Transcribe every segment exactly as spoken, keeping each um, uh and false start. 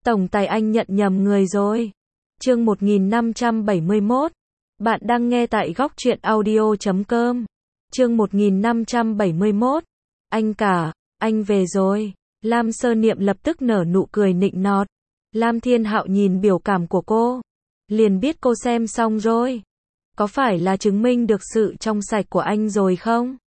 Tổng tài anh nhận nhầm người rồi. Chương một nghìn năm trăm bảy mươi mốt. Bạn đang nghe tại góc truyện audio chấm com. Chương một nghìn năm trăm bảy mươi mốt. Anh cả, anh về rồi. Lam Sơ Niệm lập tức nở nụ cười nịnh nọt. Lam Thiên Hạo nhìn biểu cảm của cô, liền biết cô xem xong rồi. Có phải là chứng minh được sự trong sạch của anh rồi không?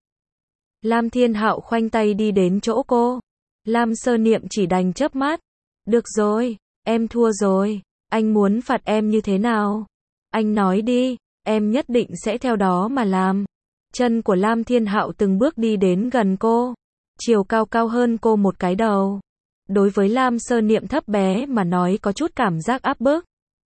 Lam Thiên Hạo khoanh tay đi đến chỗ cô. Lam Sơ Niệm chỉ đành chớp mắt. Được rồi, em thua rồi. Anh muốn phạt em như thế nào? Anh nói đi, em nhất định sẽ theo đó mà làm. Chân của Lam Thiên Hạo từng bước đi đến gần cô. Chiều cao cao hơn cô một cái đầu. Đối với Lam Sơ Niệm thấp bé mà nói có chút cảm giác áp bức.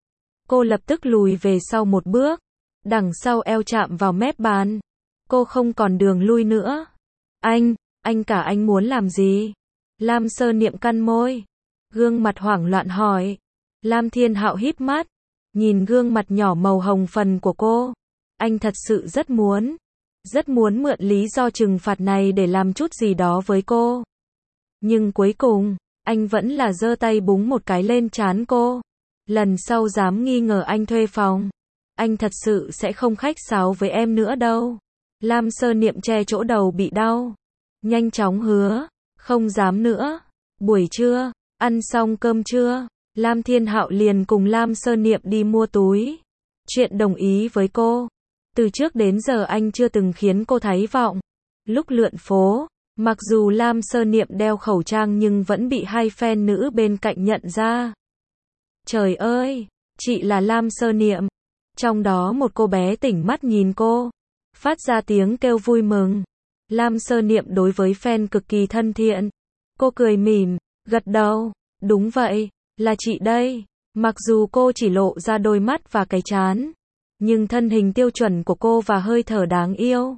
Cô lập tức lùi về sau một bước. Đằng sau eo chạm vào mép bàn. Cô không còn đường lui nữa. Anh, anh cả anh muốn làm gì? Lam Sơ Niệm cắn môi. Gương mặt hoảng loạn hỏi. Lam Thiên Hạo híp mắt. Nhìn gương mặt nhỏ màu hồng phấn của cô. Anh thật sự rất muốn. Rất muốn mượn lý do trừng phạt này để làm chút gì đó với cô. Nhưng cuối cùng, anh vẫn là giơ tay búng một cái lên trán cô. Lần sau dám nghi ngờ anh thuê phòng, anh thật sự sẽ không khách sáo với em nữa đâu. Lam Sơ Niệm che chỗ đầu bị đau. Nhanh chóng hứa, không dám nữa. Buổi trưa, ăn xong cơm trưa, Lam Thiên Hạo liền cùng Lam Sơ Niệm đi mua túi. Chuyện đồng ý với cô. Từ trước đến giờ anh chưa từng khiến cô thất vọng. Lúc lượn phố, mặc dù Lam Sơ Niệm đeo khẩu trang nhưng vẫn bị hai fan nữ bên cạnh nhận ra. Trời ơi, chị là Lam Sơ Niệm. Trong đó một cô bé tỉnh mắt nhìn cô, phát ra tiếng kêu vui mừng. Lam Sơ Niệm đối với fan cực kỳ thân thiện. Cô cười mỉm, gật đầu, đúng vậy, là chị đây. Mặc dù cô chỉ lộ ra đôi mắt và cái trán, nhưng thân hình tiêu chuẩn của cô và hơi thở đáng yêu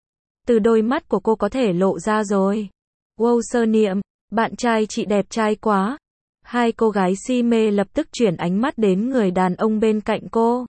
từ đôi mắt của cô có thể lộ ra rồi. Wow Sơ Niệm, bạn trai chị đẹp trai quá. Hai cô gái si mê lập tức chuyển ánh mắt đến người đàn ông bên cạnh cô.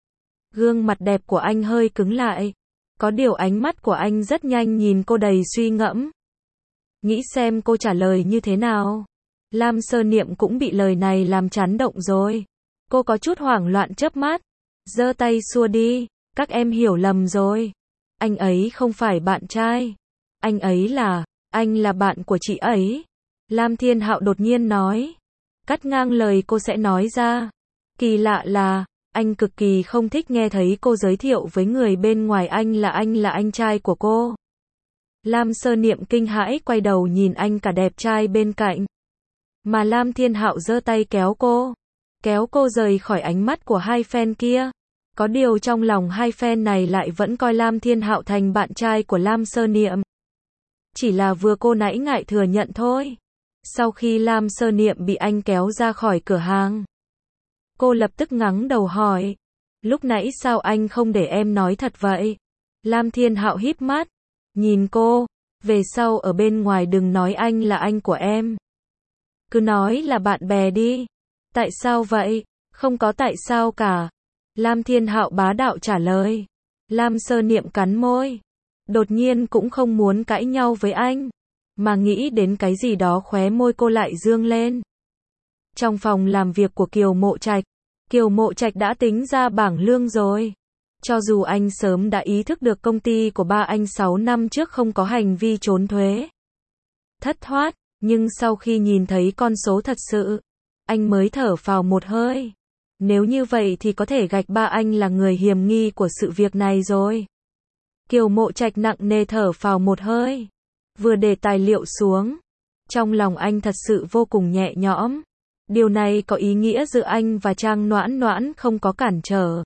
Gương mặt đẹp của anh hơi cứng lại. Có điều ánh mắt của anh rất nhanh nhìn cô đầy suy ngẫm. Nghĩ xem cô trả lời như thế nào. Lam Sơ Niệm cũng bị lời này làm chán động rồi. Cô có chút hoảng loạn chớp mắt. Giơ tay xua đi. Các em hiểu lầm rồi. Anh ấy không phải bạn trai. Anh ấy là, anh là bạn của chị ấy. Lam Thiên Hạo đột nhiên nói. Cắt ngang lời cô sẽ nói ra. Kỳ lạ là, anh cực kỳ không thích nghe thấy cô giới thiệu với người bên ngoài anh là anh là anh trai của cô. Lam Sơ Niệm kinh hãi quay đầu nhìn anh cả đẹp trai bên cạnh. Mà Lam Thiên Hạo giơ tay kéo cô. Kéo cô rời khỏi ánh mắt của hai fan kia. Có điều trong lòng hai fan này lại vẫn coi Lam Thiên Hạo thành bạn trai của Lam Sơ Niệm. Chỉ là vừa cô nãy ngại thừa nhận thôi. Sau khi Lam Sơ Niệm bị anh kéo ra khỏi cửa hàng, cô lập tức ngẩng đầu hỏi. Lúc nãy sao anh không để em nói thật vậy? Lam Thiên Hạo híp mắt. Nhìn cô. Về sau ở bên ngoài đừng nói anh là anh của em. Cứ nói là bạn bè đi. Tại sao vậy? Không có tại sao cả. Lam Thiên Hạo bá đạo trả lời. Lam Sơ Niệm cắn môi. Đột nhiên cũng không muốn cãi nhau với anh. Mà nghĩ đến cái gì đó khóe môi cô lại dương lên. Trong phòng làm việc của Kiều Mộ Trạch, Kiều Mộ Trạch đã tính ra bảng lương rồi. Cho dù anh sớm đã ý thức được công ty của ba anh sáu năm trước không có hành vi trốn thuế, thất thoát, nhưng sau khi nhìn thấy con số thật sự, anh mới thở phào một hơi. Nếu như vậy thì có thể gạch ba anh là người hiểm nghi của sự việc này rồi. Kiều Mộ Trạch nặng nề thở phào một hơi. Vừa để tài liệu xuống, trong lòng anh thật sự vô cùng nhẹ nhõm. Điều này có ý nghĩa giữa anh và Trang Noãn Noãn không có cản trở.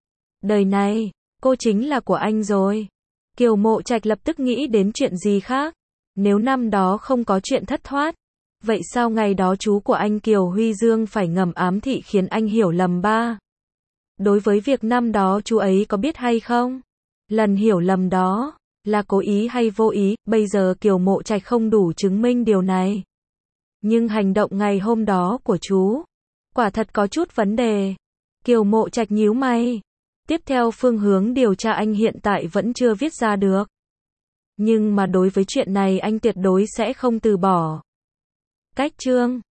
Đời này, cô chính là của anh rồi. Kiều Mộ Trạch lập tức nghĩ đến chuyện gì khác. Nếu năm đó không có chuyện thất thoát, vậy sao ngày đó chú của anh Kiều Huy Dương phải ngầm ám thị khiến anh hiểu lầm ba? Đối với việc năm đó chú ấy có biết hay không? Lần hiểu lầm đó là cố ý hay vô ý, bây giờ Kiều Mộ Trạch không đủ chứng minh điều này. Nhưng hành động ngày hôm đó của chú, quả thật có chút vấn đề. Kiều Mộ Trạch nhíu mày. Tiếp theo phương hướng điều tra anh hiện tại vẫn chưa viết ra được. Nhưng mà đối với chuyện này anh tuyệt đối sẽ không từ bỏ. Cách chương